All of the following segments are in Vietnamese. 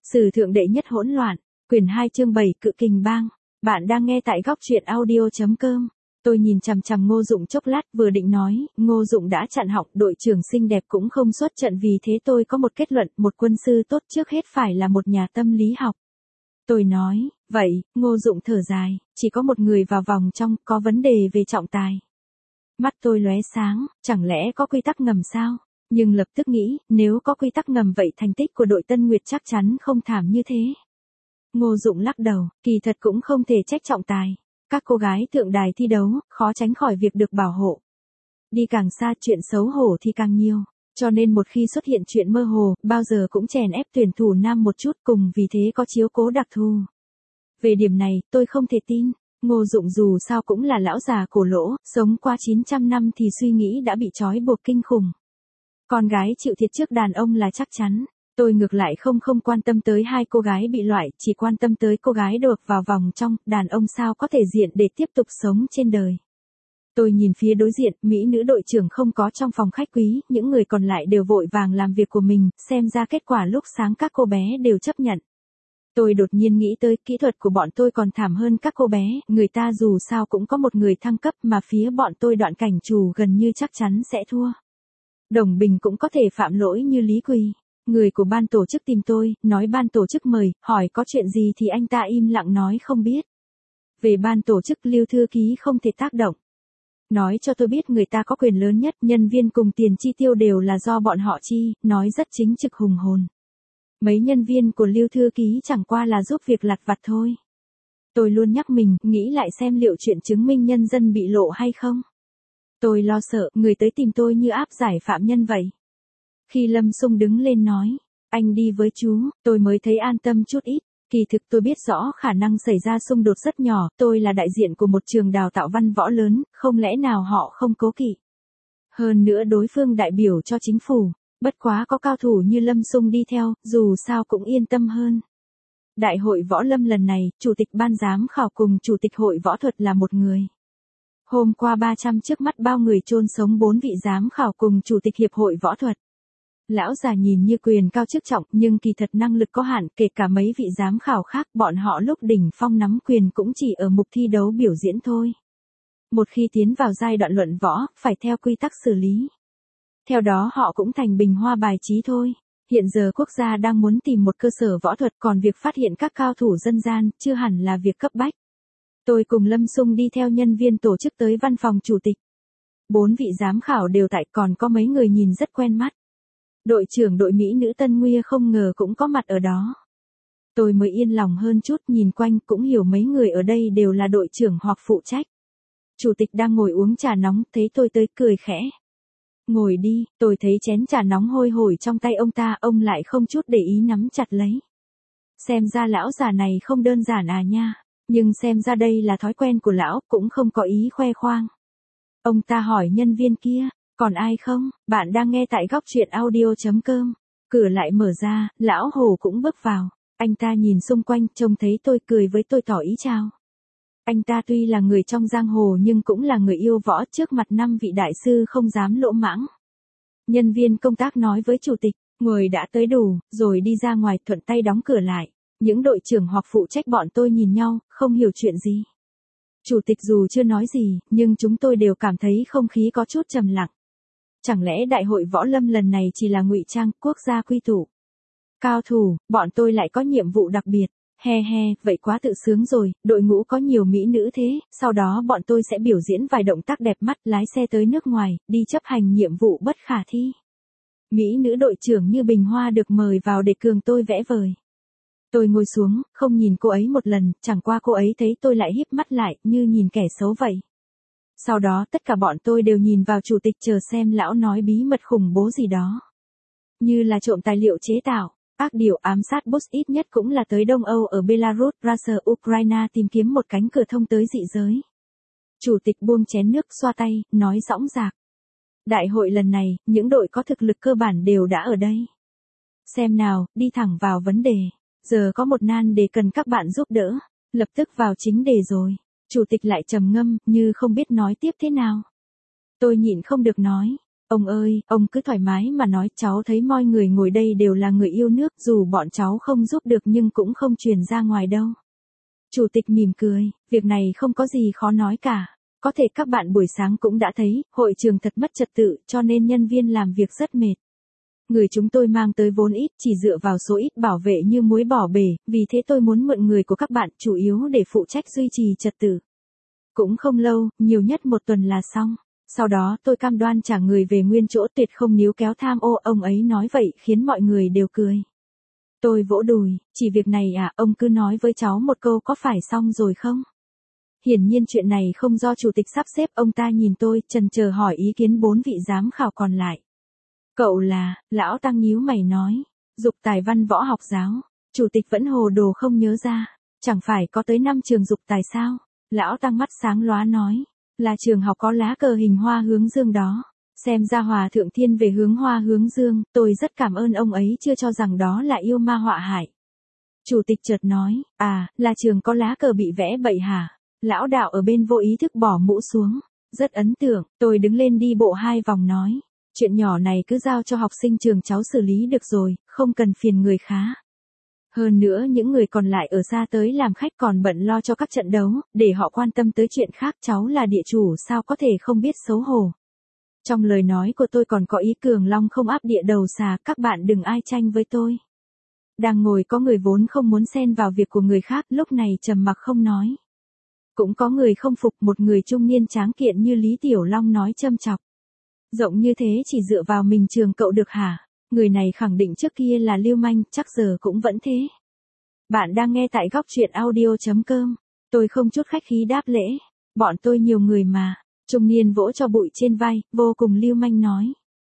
Sử thượng đệ nhất hỗn loạn, quyển 2 chương 7 Cự Kình Bang. Bạn đang nghe tại góc truyện audio.com. Tôi nhìn chằm chằm Ngô Dụng chốc lát, vừa định nói, Ngô Dụng đã chặn họng, đội trưởng xinh đẹp cũng không xuất trận, vì thế tôi có một kết luận, một quân sư tốt trước hết phải là một nhà tâm lý học. Tôi nói, vậy, Ngô Dụng thở dài, chỉ có một người vào vòng trong, có vấn đề về trọng tài. Mắt tôi lóe sáng, chẳng lẽ có quy tắc ngầm sao? Nhưng lập tức nghĩ, nếu có quy tắc ngầm vậy thành tích của đội Tân Nguyệt chắc chắn không thảm như thế. Ngô Dụng lắc đầu, kỳ thật cũng không thể trách trọng tài. Các cô gái thượng đài thi đấu, khó tránh khỏi việc được bảo hộ. Đi càng xa chuyện xấu hổ thì càng nhiều. Cho nên một khi xuất hiện chuyện mơ hồ, bao giờ cũng chèn ép tuyển thủ nam một chút, cùng vì thế có chiếu cố đặc thù. Về điểm này, tôi không thể tin. Ngô Dụng dù sao cũng là lão già cổ lỗ, sống qua 900 năm thì suy nghĩ đã bị trói buộc kinh khủng. Con gái chịu thiệt trước đàn ông là chắc chắn. Tôi ngược lại không quan tâm tới hai cô gái bị loại, chỉ quan tâm tới cô gái được vào vòng trong, đàn ông sao có thể diện để tiếp tục sống trên đời. Tôi nhìn phía đối diện, mỹ nữ đội trưởng không có trong phòng khách quý, những người còn lại đều vội vàng làm việc của mình, xem ra kết quả lúc sáng các cô bé đều chấp nhận. Tôi đột nhiên nghĩ tới kỹ thuật của bọn tôi còn thảm hơn các cô bé, người ta dù sao cũng có một người thăng cấp mà phía bọn tôi đoạn cảnh chủ gần như chắc chắn sẽ thua. Đồng Bình cũng có thể phạm lỗi như Lý Quỳ. Người của ban tổ chức tìm tôi, nói ban tổ chức mời, hỏi có chuyện gì thì anh ta im lặng nói không biết. Về ban tổ chức Lưu thư ký không thể tác động. Nói cho tôi biết người ta có quyền lớn nhất, nhân viên cùng tiền chi tiêu đều là do bọn họ chi, nói rất chính trực hùng hồn. Mấy nhân viên của Lưu thư ký chẳng qua là giúp việc lặt vặt thôi. Tôi luôn nhắc mình, nghĩ lại xem liệu chuyện chứng minh nhân dân bị lộ hay không. Tôi lo sợ, người tới tìm tôi như áp giải phạm nhân vậy. Khi Lâm Sung đứng lên nói, anh đi với chú, tôi mới thấy an tâm chút ít. Kỳ thực tôi biết rõ khả năng xảy ra xung đột rất nhỏ, tôi là đại diện của một trường đào tạo văn võ lớn, không lẽ nào họ không cố kỵ. Hơn nữa đối phương đại biểu cho chính phủ, bất quá có cao thủ như Lâm Sung đi theo, dù sao cũng yên tâm hơn. Đại hội võ lâm lần này, chủ tịch ban giám khảo cùng chủ tịch hội võ thuật là một người. Hôm qua 300 trước mắt bao người chôn sống 4 vị giám khảo cùng chủ tịch hiệp hội võ thuật. Lão già nhìn như quyền cao chức trọng, nhưng kỳ thật năng lực có hạn, kể cả mấy vị giám khảo khác, bọn họ lúc đỉnh phong nắm quyền cũng chỉ ở mục thi đấu biểu diễn thôi. Một khi tiến vào giai đoạn luận võ, phải theo quy tắc xử lý. Theo đó họ cũng thành bình hoa bài trí thôi. Hiện giờ quốc gia đang muốn tìm một cơ sở võ thuật, còn việc phát hiện các cao thủ dân gian, chưa hẳn là việc cấp bách. Tôi cùng Lâm Sung đi theo nhân viên tổ chức tới văn phòng chủ tịch. 4 vị giám khảo đều tại, còn có mấy người nhìn rất quen mắt. Đội trưởng đội mỹ nữ Tân Nguy không ngờ cũng có mặt ở đó. Tôi mới yên lòng hơn chút, nhìn quanh cũng hiểu mấy người ở đây đều là đội trưởng hoặc phụ trách. Chủ tịch đang ngồi uống trà nóng, thấy tôi tới cười khẽ. Ngồi đi, tôi thấy chén trà nóng hôi hổi trong tay ông lại không chút để ý nắm chặt lấy. Xem ra lão già này không đơn giản à nha, nhưng xem ra đây là thói quen của lão, cũng không có ý khoe khoang. Ông ta hỏi nhân viên kia. Còn ai không? Bạn đang nghe tại góc truyện audio.com. Cửa lại mở ra, lão Hồ cũng bước vào. Anh ta nhìn xung quanh, trông thấy tôi cười với tôi tỏ ý chào. Anh ta tuy là người trong giang hồ nhưng cũng là người yêu võ, trước mặt 5 vị đại sư không dám lỗ mãng. Nhân viên công tác nói với chủ tịch, người đã tới đủ, rồi đi ra ngoài thuận tay đóng cửa lại. Những đội trưởng hoặc phụ trách bọn tôi nhìn nhau, không hiểu chuyện gì. Chủ tịch dù chưa nói gì, nhưng chúng tôi đều cảm thấy không khí có chút trầm lặng. Chẳng lẽ đại hội võ lâm lần này chỉ là ngụy trang, quốc gia quy tụ. Cao thủ, bọn tôi lại có nhiệm vụ đặc biệt. He he, vậy quá tự sướng rồi, đội ngũ có nhiều mỹ nữ thế, sau đó bọn tôi sẽ biểu diễn vài động tác đẹp mắt, lái xe tới nước ngoài, đi chấp hành nhiệm vụ bất khả thi. Mỹ nữ đội trưởng như bình hoa được mời vào để cường tôi vẽ vời. Tôi ngồi xuống, không nhìn cô ấy một lần, chẳng qua cô ấy thấy tôi lại híp mắt lại, như nhìn kẻ xấu vậy. Sau đó tất cả bọn tôi đều nhìn vào chủ tịch chờ xem lão nói bí mật khủng bố gì đó. Như là trộm tài liệu chế tạo, ác điều ám sát Bush, ít nhất cũng là tới Đông Âu ở Belarus, Russia, Ukraine tìm kiếm một cánh cửa thông tới dị giới. Chủ tịch buông chén nước xoa tay, nói dõng dạc. Đại hội lần này, những đội có thực lực cơ bản đều đã ở đây. Xem nào, đi thẳng vào vấn đề. Giờ có một nan đề cần các bạn giúp đỡ. Lập tức vào chính đề rồi. Chủ tịch lại trầm ngâm, như không biết nói tiếp thế nào. Tôi nhịn không được nói. Ông ơi, ông cứ thoải mái mà nói, cháu thấy mọi người ngồi đây đều là người yêu nước, dù bọn cháu không giúp được nhưng cũng không truyền ra ngoài đâu. Chủ tịch mỉm cười, việc này không có gì khó nói cả. Có thể các bạn buổi sáng cũng đã thấy, hội trường thật mất trật tự, cho nên nhân viên làm việc rất mệt. Người chúng tôi mang tới vốn ít, chỉ dựa vào số ít bảo vệ như muối bỏ bể, vì thế tôi muốn mượn người của các bạn, chủ yếu để phụ trách duy trì trật tự. Cũng không lâu, nhiều nhất một tuần là xong. Sau đó tôi cam đoan trả người về nguyên chỗ, tuyệt không níu kéo tham ô, ông ấy nói vậy khiến mọi người đều cười. Tôi vỗ đùi, chỉ việc này à, ông cứ nói với cháu một câu có phải xong rồi không? Hiển nhiên chuyện này không do chủ tịch sắp xếp, ông ta nhìn tôi, chần chờ hỏi ý kiến 4 vị giám khảo còn lại. Cậu là, lão Tăng nhíu mày nói, dục tài văn võ học giáo. Chủ tịch vẫn hồ đồ không nhớ ra, chẳng phải có tới 5 trường dục tài sao? Lão Tăng mắt sáng lóa nói, là trường học có lá cờ hình hoa hướng dương đó. Xem ra Hòa Thượng thiên về hướng hoa hướng dương, tôi rất cảm ơn ông ấy chưa cho rằng đó là yêu ma họa hại. Chủ tịch chợt nói, à, là trường có lá cờ bị vẽ bậy hả? Lão đạo ở bên vô ý thức bỏ mũ xuống. Rất ấn tượng, tôi đứng lên đi bộ 2 vòng nói. Chuyện nhỏ này cứ giao cho học sinh trường cháu xử lý được rồi, không cần phiền người khá. Hơn nữa những người còn lại ở xa tới làm khách còn bận lo cho các trận đấu, để họ quan tâm tới chuyện khác, cháu là địa chủ sao có thể không biết xấu hổ. Trong lời nói của tôi còn có ý cường long không áp địa đầu xà, các bạn đừng ai tranh với tôi. Đang ngồi có người vốn không muốn xen vào việc của người khác, lúc này trầm mặc không nói. Cũng có người không phục, một người trung niên tráng kiện như Lý Tiểu Long nói châm chọc. Rộng như thế chỉ dựa vào mình trường cậu được hả? Người này khẳng định trước kia là lưu manh, chắc giờ cũng vẫn thế. Bạn đang nghe tại góc truyện audio.com. Tôi không chút khách khí đáp lễ. Bọn tôi nhiều người mà. Trung niên vỗ cho bụi trên vai, vô cùng lưu manh nói.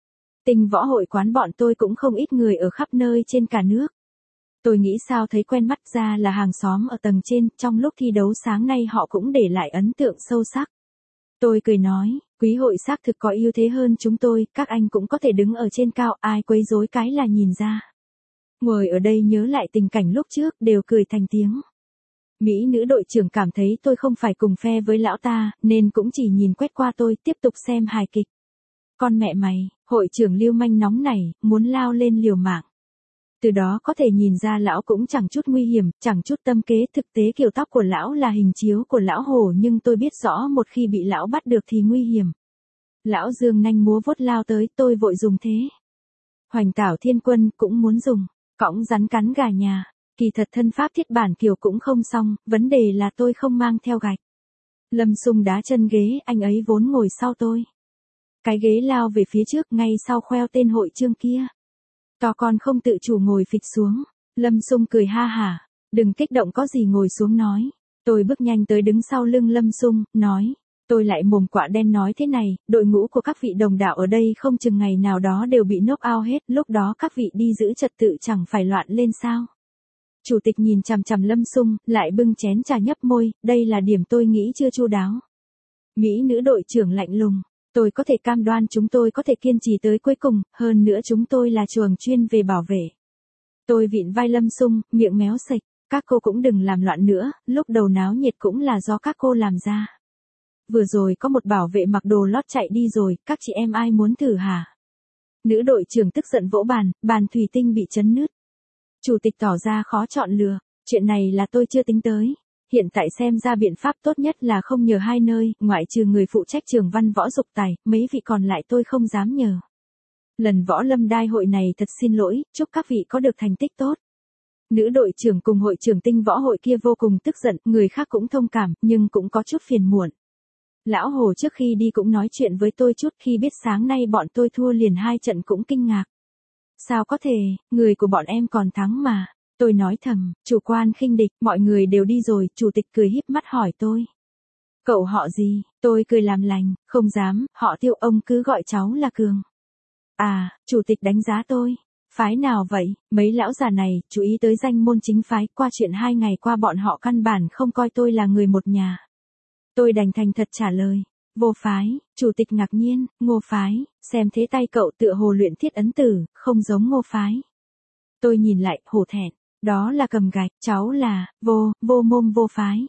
Tình võ hội quán bọn tôi cũng không ít người ở khắp nơi trên cả nước. Tôi nghĩ sao thấy quen mắt, ra là hàng xóm ở tầng trên, trong lúc thi đấu sáng nay họ cũng để lại ấn tượng sâu sắc. Tôi cười nói, quý hội xác thực có ưu thế hơn chúng tôi, các anh cũng có thể đứng ở trên cao, ai quấy rối cái là nhìn ra. Ngồi ở đây nhớ lại tình cảnh lúc trước, đều cười thành tiếng. Mỹ nữ đội trưởng cảm thấy tôi không phải cùng phe với lão ta, nên cũng chỉ nhìn quét qua tôi, tiếp tục xem hài kịch. Con mẹ mày, hội trưởng lưu manh nóng này, muốn lao lên liều mạng. Từ đó có thể nhìn ra lão cũng chẳng chút nguy hiểm, chẳng chút tâm kế, thực tế kiểu tóc của lão là hình chiếu của lão Hồ, nhưng tôi biết rõ một khi bị lão bắt được thì nguy hiểm. Lão dương nanh múa vuốt lao tới, tôi vội dùng thế. Hoành Tảo Thiên Quân cũng muốn dùng, cõng rắn cắn gà nhà, kỳ thật thân pháp thiết bản kiểu cũng không xong, vấn đề là tôi không mang theo gạch. Lâm Sung đá chân ghế, anh ấy vốn ngồi sau tôi. Cái ghế lao về phía trước, ngay sau khoeo tên hội chương kia. To con không tự chủ ngồi phịch xuống. Lâm Sung cười ha hả. Đừng kích động, có gì ngồi xuống nói. Tôi bước nhanh tới đứng sau lưng Lâm Sung, nói. Tôi lại mồm quạ đen nói thế này, đội ngũ của các vị đồng đạo ở đây không chừng ngày nào đó đều bị knock out hết, lúc đó các vị đi giữ trật tự chẳng phải loạn lên sao. Chủ tịch nhìn chằm chằm Lâm Sung, lại bưng chén trà nhấp môi, đây là điểm tôi nghĩ chưa chu đáo. Mỹ nữ đội trưởng lạnh lùng. Tôi có thể cam đoan chúng tôi có thể kiên trì tới cuối cùng, hơn nữa chúng tôi là chuồng chuyên về bảo vệ. Tôi vịn vai Lâm Sung, miệng méo sạch, các cô cũng đừng làm loạn nữa, lúc đầu náo nhiệt cũng là do các cô làm ra. Vừa rồi có một bảo vệ mặc đồ lót chạy đi rồi, các chị em ai muốn thử hả? Nữ đội trưởng tức giận vỗ bàn, bàn thủy tinh bị chấn nứt. Chủ tịch tỏ ra khó chọn lựa, chuyện này là tôi chưa tính tới. Hiện tại xem ra biện pháp tốt nhất là không nhờ hai nơi, ngoại trừ người phụ trách trường văn võ dục tài, mấy vị còn lại tôi không dám nhờ. Lần võ lâm đai hội này thật xin lỗi, chúc các vị có được thành tích tốt. Nữ đội trưởng cùng hội trưởng tinh võ hội kia vô cùng tức giận, người khác cũng thông cảm, nhưng cũng có chút phiền muộn. Lão Hồ trước khi đi cũng nói chuyện với tôi chút, khi biết sáng nay bọn tôi thua liền 2 trận cũng kinh ngạc. Sao có thể, người của bọn em còn thắng mà. Tôi nói thầm, chủ quan khinh địch, mọi người đều đi rồi, chủ tịch cười híp mắt hỏi tôi. Cậu họ gì? Tôi cười làm lành, không dám, họ Tiêu, ông cứ gọi cháu là Cường. À, chủ tịch đánh giá tôi. Phái nào vậy? Mấy lão già này, chú ý tới danh môn chính phái, qua chuyện 2 ngày qua bọn họ căn bản không coi tôi là người một nhà. Tôi đành thành thật trả lời. Vô phái, chủ tịch ngạc nhiên, Ngô phái, xem thế tay cậu tựa hồ luyện thiết ấn tử, không giống Ngô phái. Tôi nhìn lại, hổ thẹn. Đó là cầm gạch, cháu là, vô môn vô phái.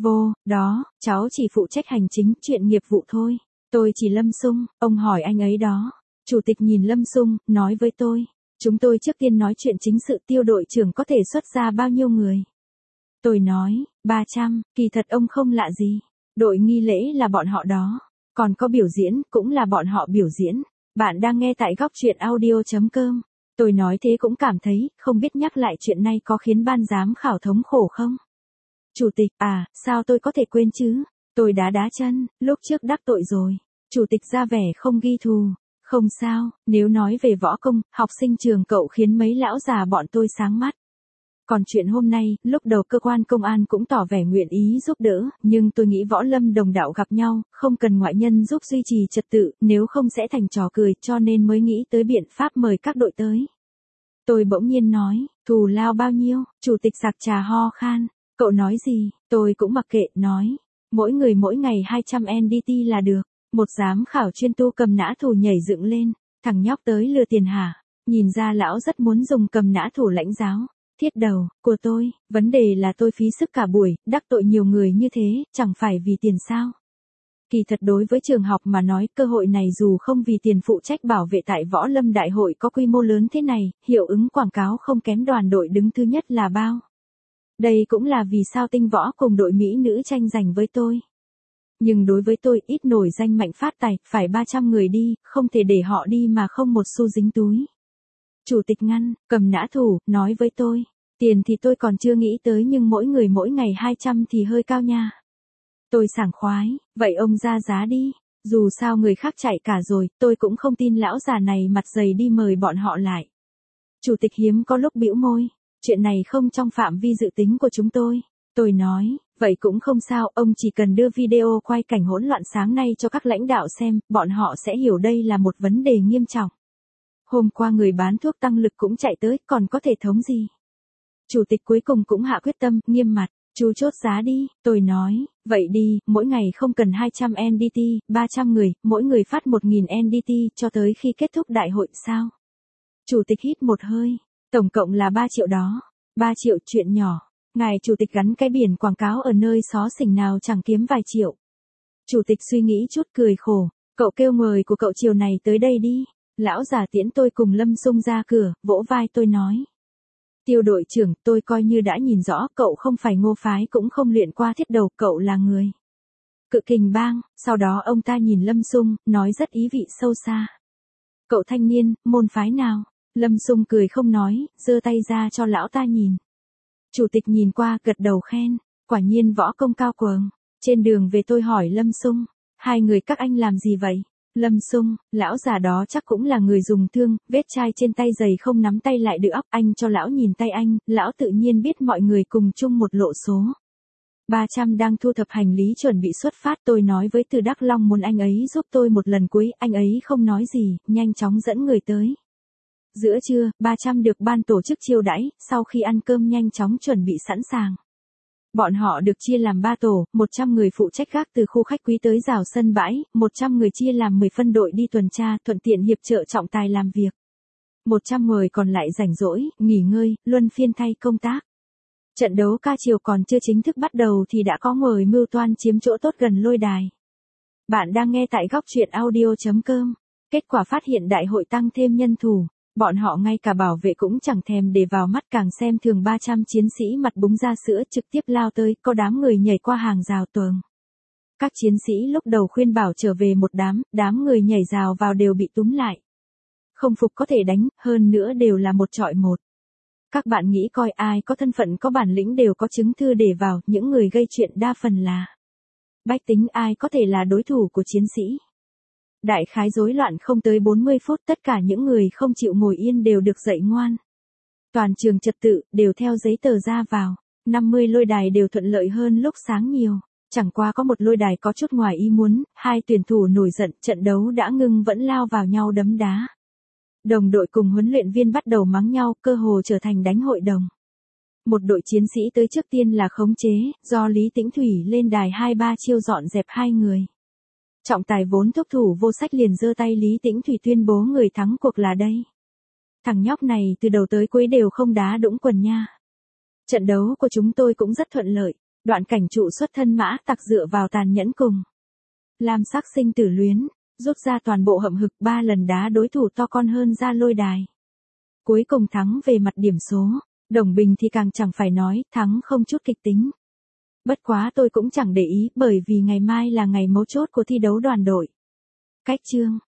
Đó, cháu chỉ phụ trách hành chính, chuyện nghiệp vụ thôi. Tôi chỉ Lâm Sung, ông hỏi anh ấy đó. Chủ tịch nhìn Lâm Xung, nói với tôi. Chúng tôi trước tiên nói chuyện chính sự, Tiêu đội trưởng có thể xuất ra bao nhiêu người? Tôi nói, 300, kỳ thật ông không lạ gì. Đội nghi lễ là bọn họ đó. Còn có biểu diễn, cũng là bọn họ biểu diễn. Bạn đang nghe tại góc truyện audio.com. Tôi nói thế cũng cảm thấy, không biết nhắc lại chuyện này có khiến ban giám khảo thống khổ không? Chủ tịch, sao tôi có thể quên chứ? Tôi đá chân, lúc trước đắc tội rồi. Chủ tịch ra vẻ không ghi thù. Không sao, nếu nói về võ công, học sinh trường cậu khiến mấy lão già bọn tôi sáng mắt. Còn chuyện hôm nay, lúc đầu cơ quan công an cũng tỏ vẻ nguyện ý giúp đỡ, nhưng tôi nghĩ võ lâm đồng đạo gặp nhau, không cần ngoại nhân giúp duy trì trật tự, nếu không sẽ thành trò cười, cho nên mới nghĩ tới biện pháp mời các đội tới. Tôi bỗng nhiên nói, thù lao bao nhiêu? Chủ tịch sặc trà ho khan. Cậu nói gì? Tôi cũng mặc kệ, nói. Mỗi người mỗi ngày 200 NDT là được. Một giám khảo chuyên tu cầm nã thủ nhảy dựng lên. Thằng nhóc tới lừa tiền hả? Nhìn ra lão rất muốn dùng cầm nã thủ lãnh giáo. Thiết đầu, của tôi, vấn đề là tôi phí sức cả buổi, đắc tội nhiều người như thế, chẳng phải vì tiền sao? Kỳ thật đối với trường học mà nói, cơ hội này dù không vì tiền phụ trách bảo vệ tại Võ Lâm Đại hội có quy mô lớn thế này, hiệu ứng quảng cáo không kém đoàn đội đứng thứ nhất là bao. Đây cũng là vì sao Tinh Võ cùng đội Mỹ nữ tranh giành với tôi. Nhưng đối với tôi, ít nổi danh mạnh phát tài, phải 300 người đi, không thể để họ đi mà không một xu dính túi. Chủ tịch ngăn, cầm nã thủ, nói với tôi. Tiền thì tôi còn chưa nghĩ tới nhưng mỗi người mỗi ngày 200 thì hơi cao nha. Tôi sảng khoái, vậy ông ra giá đi. Dù sao người khác chạy cả rồi, tôi cũng không tin lão già này mặt dày đi mời bọn họ lại. Chủ tịch hiếm có lúc bĩu môi. Chuyện này không trong phạm vi dự tính của chúng tôi. Tôi nói, vậy cũng không sao, ông chỉ cần đưa video quay cảnh hỗn loạn sáng nay cho các lãnh đạo xem, bọn họ sẽ hiểu đây là một vấn đề nghiêm trọng. Hôm qua người bán thuốc tăng lực cũng chạy tới, còn có thể thống gì? Chủ tịch cuối cùng cũng hạ quyết tâm, nghiêm mặt, chú chốt giá đi, tôi nói, vậy đi, mỗi ngày không cần 200 NDT, 300 người, mỗi người phát 1000 NDT, cho tới khi kết thúc đại hội, sao? Chủ tịch hít một hơi, tổng cộng là 3 triệu đó, 3 triệu chuyện nhỏ, ngài chủ tịch gắn cái biển quảng cáo ở nơi xó xỉnh nào chẳng kiếm vài triệu. Chủ tịch suy nghĩ chút cười khổ, cậu kêu mời của cậu chiều này tới đây đi. Lão già tiễn tôi cùng Lâm Xung ra cửa, vỗ vai tôi nói. Tiêu đội trưởng, tôi coi như đã nhìn rõ, cậu không phải Ngô phái cũng không luyện qua thiết đầu, cậu là người Cự Kình bang. Sau đó ông ta nhìn Lâm Xung, nói rất ý vị sâu xa. Cậu thanh niên, môn phái nào? Lâm Xung cười không nói, giơ tay ra cho lão ta nhìn. Chủ tịch nhìn qua, gật đầu khen, quả nhiên võ công cao cường. Trên đường về tôi hỏi Lâm Xung, hai người các anh làm gì vậy? Lâm Xung, lão già đó chắc cũng là người dùng thương, vết chai trên tay dày không nắm tay lại được óc, anh cho lão nhìn tay anh, lão tự nhiên biết mọi người cùng chung một lộ số. 300 đang thu thập hành lý chuẩn bị xuất phát, tôi nói với Từ Đắc Long muốn anh ấy giúp tôi một lần cuối, anh ấy không nói gì, nhanh chóng dẫn người tới. Giữa trưa, 300 được ban tổ chức chiêu đãi, sau khi ăn cơm nhanh chóng chuẩn bị sẵn sàng. Bọn họ được chia làm 3 tổ, 100 người phụ trách gác từ khu khách quý tới rào sân bãi, 100 người chia làm 10 phân đội đi tuần tra, thuận tiện hiệp trợ trọng tài làm việc. 100 người còn lại rảnh rỗi, nghỉ ngơi, luân phiên thay công tác. Trận đấu ca chiều còn chưa chính thức bắt đầu thì đã có người mưu toan chiếm chỗ tốt gần lôi đài. Bạn đang nghe tại góc truyện audio.com. Kết quả phát hiện đại hội tăng thêm nhân thủ. Bọn họ ngay cả bảo vệ cũng chẳng thèm để vào mắt, càng xem thường 300 chiến sĩ mặt búng ra sữa trực tiếp lao tới, có đám người nhảy qua hàng rào tường. Các chiến sĩ lúc đầu khuyên bảo trở về một đám người nhảy rào vào đều bị túm lại. Không phục có thể đánh, hơn nữa đều là một chọi một. Các bạn nghĩ coi ai có thân phận có bản lĩnh đều có chứng thư để vào, những người gây chuyện đa phần là bách tính, ai có thể là đối thủ của chiến sĩ. Đại khái rối loạn không tới 40 phút, tất cả những người không chịu ngồi yên đều được dậy ngoan. Toàn trường trật tự, đều theo giấy tờ ra vào. 50 lôi đài đều thuận lợi hơn lúc sáng nhiều. Chẳng qua có một lôi đài có chút ngoài ý muốn, hai tuyển thủ nổi giận, trận đấu đã ngưng vẫn lao vào nhau đấm đá. Đồng đội cùng huấn luyện viên bắt đầu mắng nhau, cơ hồ trở thành đánh hội đồng. Một đội chiến sĩ tới trước tiên là khống chế, do Lý Tĩnh Thủy lên đài 2-3 chiêu dọn dẹp hai người. Trọng tài vốn thúc thủ vô sách liền giơ tay, Lý Tĩnh Thủy tuyên bố người thắng cuộc là đây. Thằng nhóc này từ đầu tới cuối đều không đá đũng quần nha. Trận đấu của chúng tôi cũng rất thuận lợi, đoạn cảnh trụ xuất thân mã tặc dựa vào tàn nhẫn cùng Lam sắc sinh tử luyến. rút ra toàn bộ hậm hực 3 lần đá đối thủ to con hơn ra lôi đài. Cuối cùng thắng về mặt điểm số, Đồng Bình thì càng chẳng phải nói, thắng không chút kịch tính. Bất quá tôi cũng chẳng để ý bởi vì ngày mai là ngày mấu chốt của thi đấu đoàn đội. Cách chương